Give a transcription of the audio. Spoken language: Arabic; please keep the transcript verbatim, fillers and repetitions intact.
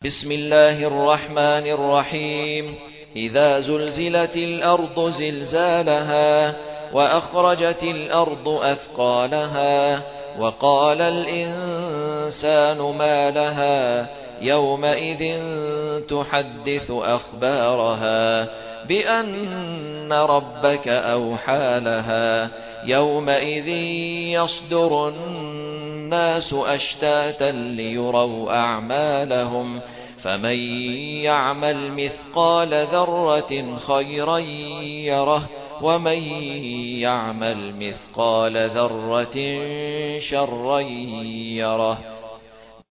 بسم الله الرحمن الرحيم إذا زلزلت الأرض زلزالها وأخرجت الأرض أثقالها وقال الإنسان ما لها يومئذ تحدث أخبارها بأن ربك أوحى لها يومئذ يصدر الناس أشتاتا ليروا أعمالهم فمن يعمل مثقال ذرة خيرا يره ومن يعمل مثقال ذرة شرا يره